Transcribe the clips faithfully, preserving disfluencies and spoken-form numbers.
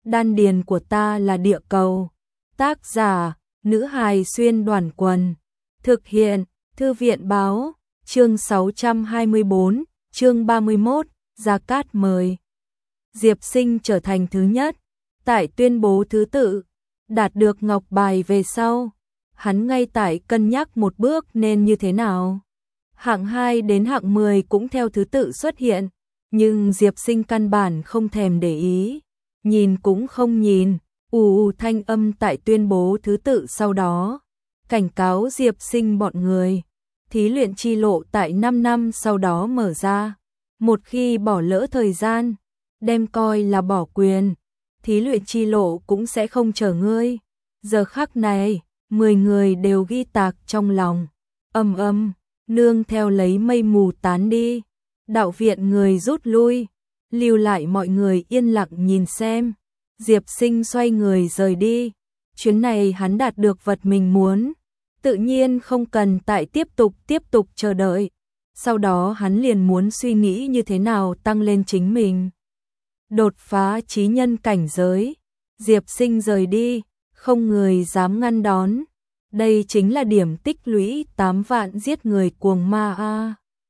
đan điền của ta là địa cầu. Tác giả, nữ hài xuyên đoàn quần. Thực hiện, thư viện báo, chương sáu trăm hai mươi bốn, chương ba mươi mốt, Gia Cát mời. Diệp Sinh trở thành thứ nhất, tại tuyên bố thứ tự, đạt được ngọc bài về sau. Hắn ngay tại cân nhắc một bước nên như thế nào. Hạng hai đến hạng mười cũng theo thứ tự xuất hiện, nhưng Diệp Sinh căn bản không thèm để ý, nhìn cũng không nhìn. Ù ù thanh âm tại tuyên bố thứ tự sau đó, cảnh cáo Diệp Sinh bọn người. Thí luyện chi lộ tại năm năm sau đó mở ra. Một khi bỏ lỡ thời gian, đem coi là bỏ quyền, thí luyện chi lộ cũng sẽ không chờ ngươi. Giờ khắc này, mười người đều ghi tạc trong lòng. Âm âm, nương theo lấy mây mù tán đi. Đạo viện người rút lui, lưu lại mọi người yên lặng nhìn xem. Diệp Sinh xoay người rời đi. Chuyến này hắn đạt được vật mình muốn, tự nhiên không cần tại tiếp tục tiếp tục chờ đợi. Sau đó hắn liền muốn suy nghĩ như thế nào tăng lên chính mình, đột phá chí nhân cảnh giới. Diệp Sinh rời đi, không người dám ngăn đón. Đây chính là điểm tích lũy tám vạn giết người cuồng ma a.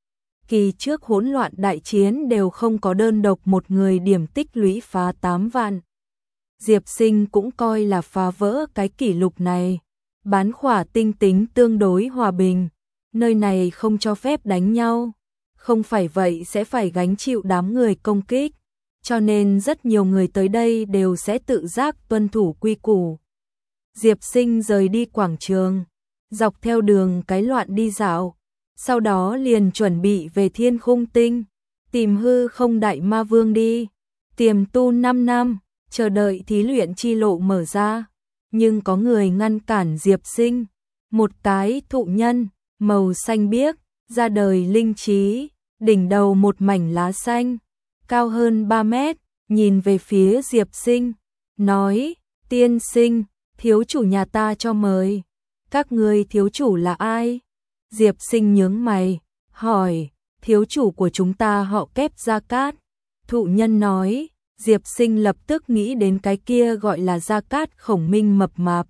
Kỳ trước hỗn loạn đại chiến đều không có đơn độc một người điểm tích lũy phá tám vạn. Diệp Sinh cũng coi là phá vỡ cái kỷ lục này. Bán khỏa tinh tính tương đối hòa bình, nơi này không cho phép đánh nhau, không phải vậy sẽ phải gánh chịu đám người công kích, cho nên rất nhiều người tới đây đều sẽ tự giác tuân thủ quy củ. Diệp Sinh rời đi quảng trường, dọc theo đường cái loạn đi dạo, sau đó liền chuẩn bị về Thiên Khung Tinh, tìm hư không đại ma vương đi, tiềm tu năm năm, chờ đợi thí luyện chi lộ mở ra. Nhưng có người ngăn cản Diệp Sinh, một cái thụ nhân, màu xanh biếc, ra đời linh trí, đỉnh đầu một mảnh lá xanh, cao hơn ba mét, nhìn về phía Diệp Sinh, nói, tiên sinh, thiếu chủ nhà ta cho mời. Các ngươi thiếu chủ là ai? Diệp Sinh nhướng mày, hỏi, thiếu chủ của chúng ta họ Kép Gia Cát. Thụ nhân nói. Diệp Sinh lập tức nghĩ đến cái kia gọi là Gia Cát Khổng Minh mập mạp.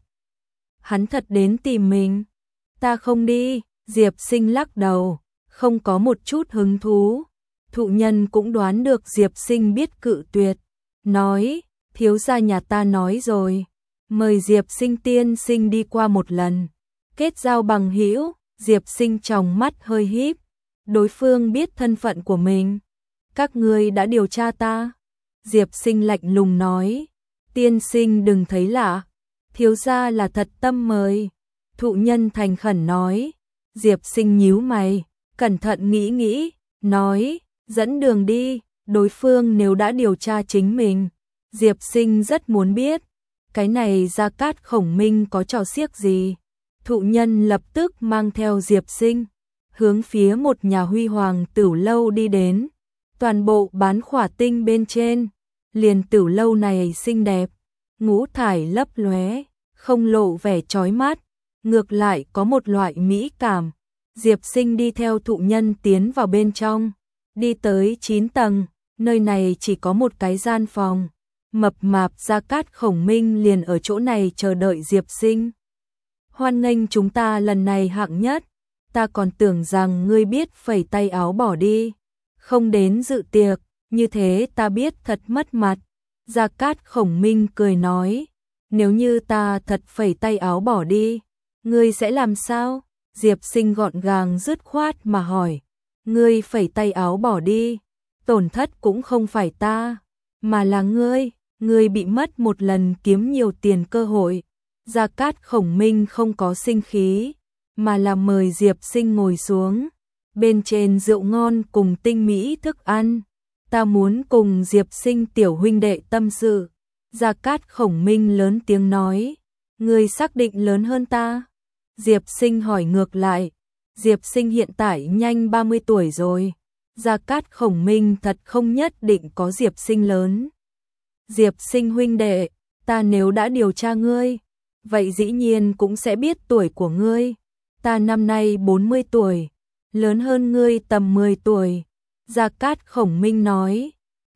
Hắn thật đến tìm mình. Ta không đi. Diệp Sinh lắc đầu, không có một chút hứng thú. Thụ nhân cũng đoán được Diệp Sinh biết cự tuyệt, nói, thiếu gia nhà ta nói rồi, mời Diệp Sinh tiên sinh đi qua một lần, kết giao bằng hữu. Diệp Sinh tròng mắt hơi híp, đối phương biết thân phận của mình. Các ngươi đã điều tra ta. Diệp Sinh lạnh lùng nói, tiên sinh đừng thấy lạ, thiếu gia là thật tâm mời. Thụ nhân thành khẩn nói. Diệp Sinh nhíu mày, cẩn thận nghĩ nghĩ, nói, dẫn đường đi. Đối phương nếu đã điều tra chính mình, Diệp Sinh rất muốn biết, cái này Gia Cát Khổng Minh có trò xiếc gì. Thụ nhân lập tức mang theo Diệp Sinh, hướng phía một nhà huy hoàng tửu lâu đi đến. Toàn bộ bán khỏa tinh bên trên, liền tửu lâu này xinh đẹp, ngũ thải lấp lóe, không lộ vẻ chói mắt, ngược lại có một loại mỹ cảm. Diệp Sinh đi theo thụ nhân tiến vào bên trong, đi tới chín tầng, nơi này chỉ có một cái gian phòng. Mập mạp Gia Cát Khổng Minh liền ở chỗ này chờ đợi Diệp Sinh. Hoan nghênh chúng ta lần này hạng nhất, ta còn tưởng rằng ngươi biết phẩy tay áo bỏ đi, không đến dự tiệc, như thế ta biết thật mất mặt. Gia Cát Khổng Minh cười nói, nếu như ta thật phẩy tay áo bỏ đi, ngươi sẽ làm sao? Diệp Sinh gọn gàng dứt khoát mà hỏi, ngươi phẩy tay áo bỏ đi, tổn thất cũng không phải ta, mà là ngươi, ngươi bị mất một lần kiếm nhiều tiền cơ hội. Gia Cát Khổng Minh không có sinh khí, mà là mời Diệp Sinh ngồi xuống, bên trên rượu ngon cùng tinh mỹ thức ăn. Ta muốn cùng Diệp Sinh tiểu huynh đệ tâm sự. Gia Cát Khổng Minh lớn tiếng nói, ngươi xác định lớn hơn ta? Diệp Sinh hỏi ngược lại. Diệp Sinh hiện tại nhanh ba mươi tuổi rồi. Gia Cát Khổng Minh thật không nhất định có Diệp Sinh lớn. Diệp Sinh huynh đệ, ta nếu đã điều tra ngươi, vậy dĩ nhiên cũng sẽ biết tuổi của ngươi. Ta năm nay bốn mươi tuổi, lớn hơn ngươi tầm mười tuổi. Gia Cát Khổng Minh nói,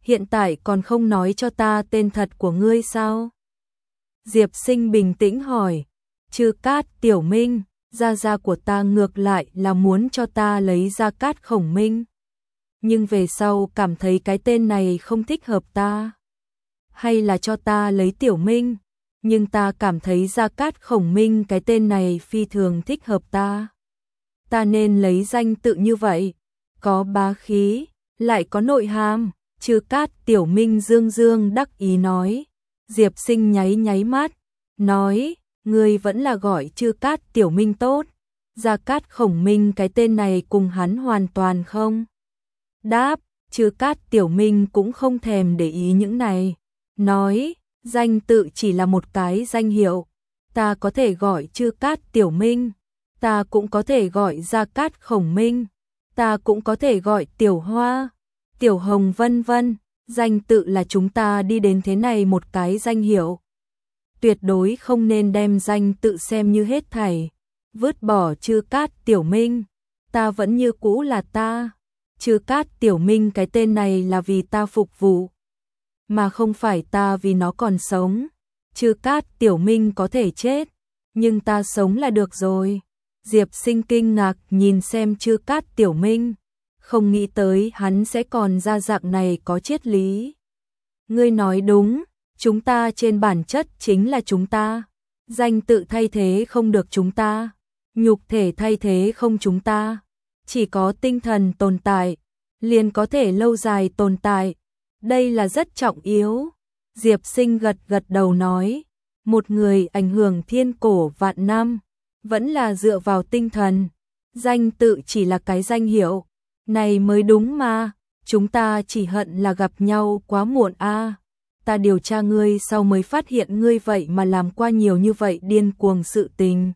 hiện tại còn không nói cho ta tên thật của ngươi sao? Diệp Sinh bình tĩnh hỏi. Chư Cát Tiểu Minh, gia gia của ta ngược lại là muốn cho ta lấy Gia Cát Khổng Minh. Nhưng về sau cảm thấy cái tên này không thích hợp ta. Hay là cho ta lấy Tiểu Minh, nhưng ta cảm thấy Gia Cát Khổng Minh cái tên này phi thường thích hợp ta. Ta nên lấy danh tự như vậy, có bá khí, lại có nội hàm. Chư Cát Tiểu Minh dương dương đắc ý nói. Diệp Sinh nháy nháy mắt, nói, ngươi vẫn là gọi Chư Cát Tiểu Minh tốt. Gia Cát Khổng Minh cái tên này cùng hắn hoàn toàn không đáp. Chư Cát Tiểu Minh cũng không thèm để ý những này, nói, danh tự chỉ là một cái danh hiệu, ta có thể gọi Chư Cát Tiểu Minh, ta cũng có thể gọi Gia Cát Khổng Minh, ta cũng có thể gọi Tiểu Hoa, Tiểu Hồng vân vân. Danh tự là chúng ta đi đến thế này một cái danh hiệu. Tuyệt đối không nên đem danh tự xem như hết thảy. Vứt bỏ Chư Cát Tiểu Minh, ta vẫn như cũ là ta. Chư Cát Tiểu Minh cái tên này là vì ta phục vụ, mà không phải ta vì nó còn sống. Chư Cát Tiểu Minh có thể chết, nhưng ta sống là được rồi. Diệp Sinh kinh ngạc nhìn xem Chư Cát Tiểu Minh, không nghĩ tới hắn sẽ còn ra dạng này có triết lý. Ngươi nói đúng, chúng ta trên bản chất chính là chúng ta. Danh tự thay thế không được chúng ta, nhục thể thay thế không chúng ta. Chỉ có tinh thần tồn tại, liền có thể lâu dài tồn tại. Đây là rất trọng yếu. Diệp Sinh gật gật đầu nói, một người ảnh hưởng thiên cổ vạn năm, vẫn là dựa vào tinh thần. Danh tự chỉ là cái danh hiệu, này mới đúng mà. Chúng ta chỉ hận là gặp nhau quá muộn a. À. Ta điều tra ngươi sau mới phát hiện ngươi vậy mà làm qua nhiều như vậy điên cuồng sự tình.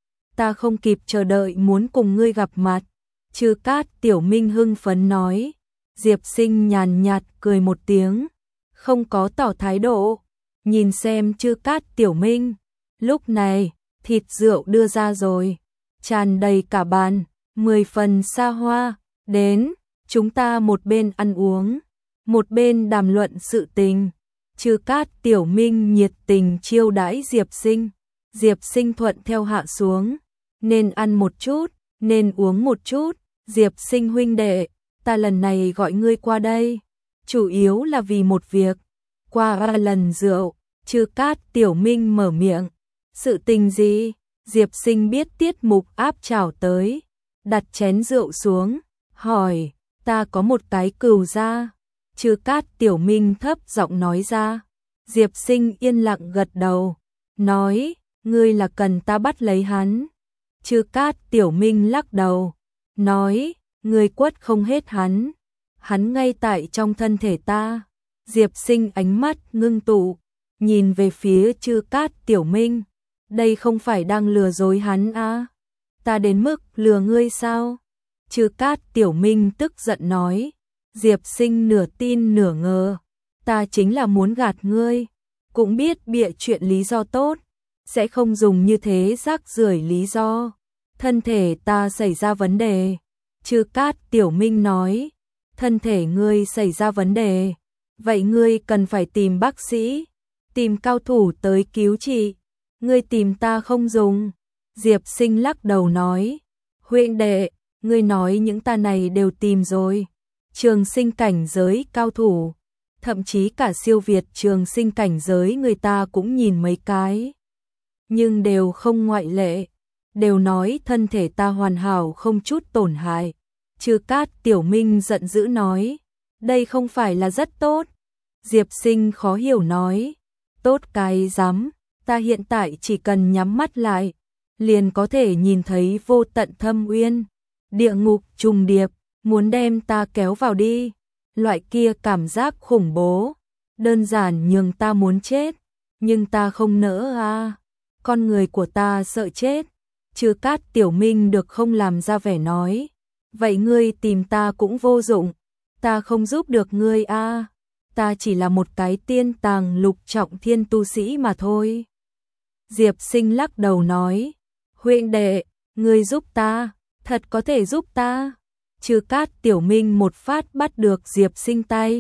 Ta không kịp chờ đợi muốn cùng ngươi gặp mặt. Chư Cát Tiểu Minh hưng phấn nói. Diệp Sinh nhàn nhạt cười một tiếng, không có tỏ thái độ, nhìn xem Chư Cát Tiểu Minh. Lúc này, thịt rượu đưa ra rồi, tràn đầy cả bàn, mười phần xa hoa. Đến, chúng ta một bên ăn uống, một bên đàm luận sự tình. Chư Cát Tiểu Minh nhiệt tình chiêu đãi Diệp Sinh. Diệp Sinh thuận theo hạ xuống, nên ăn một chút, nên uống một chút. Diệp Sinh huynh đệ, ta lần này gọi ngươi qua đây, chủ yếu là vì một việc. Qua ba lần rượu, Chư Cát Tiểu Minh mở miệng. Sự tình gì? Diệp Sinh biết tiết mục áp chảo tới, đặt chén rượu xuống, hỏi, ta có một cái cừu gia. Chư Cát Tiểu Minh thấp giọng nói ra. Diệp Sinh yên lặng gật đầu, nói, ngươi là cần ta bắt lấy hắn. Chư Cát Tiểu Minh lắc đầu, nói, ngươi quất không hết hắn, hắn ngay tại trong thân thể ta. Diệp Sinh ánh mắt ngưng tụ, nhìn về phía Chư Cát Tiểu Minh, đây không phải đang lừa dối hắn à? Ta đến mức lừa ngươi sao? Chư Cát Tiểu Minh tức giận nói. Diệp Sinh nửa tin nửa ngờ, ta chính là muốn gạt ngươi, cũng biết bịa chuyện lý do tốt, sẽ không dùng như thế rác rưởi lý do. Thân thể ta xảy ra vấn đề. Chư Cát Tiểu Minh nói, thân thể ngươi xảy ra vấn đề, vậy ngươi cần phải tìm bác sĩ, tìm cao thủ tới cứu trị, ngươi tìm ta không dùng. Diệp Sinh lắc đầu nói, huynh đệ, ngươi nói những ta này đều tìm rồi. Trường sinh cảnh giới cao thủ, thậm chí cả siêu việt trường sinh cảnh giới người ta cũng nhìn mấy cái, nhưng đều không ngoại lệ, đều nói thân thể ta hoàn hảo không chút tổn hại. Chư Cát Tiểu Minh giận dữ nói, đây không phải là rất tốt. Diệp Sinh khó hiểu nói, tốt cái rắm, ta hiện tại chỉ cần nhắm mắt lại, liền có thể nhìn thấy vô tận thâm uyên, địa ngục trùng điệp, muốn đem ta kéo vào đi. Loại kia cảm giác khủng bố, đơn giản nhường ta muốn chết, nhưng ta không nỡ à. Con người của ta sợ chết. Chư Cát Tiểu Minh được không làm ra vẻ nói, vậy ngươi tìm ta cũng vô dụng, ta không giúp được ngươi a. Ta chỉ là một cái tiên tàng lục trọng thiên tu sĩ mà thôi. Diệp Sinh lắc đầu nói, huynh đệ, ngươi giúp ta, thật có thể giúp ta. Chư Cát Tiểu Minh một phát bắt được Diệp Sinh tay,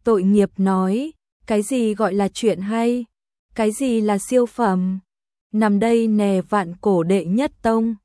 tội nghiệp nói, cái gì gọi là chuyện hay, cái gì là siêu phẩm, nằm đây nè vạn cổ đệ nhất tông,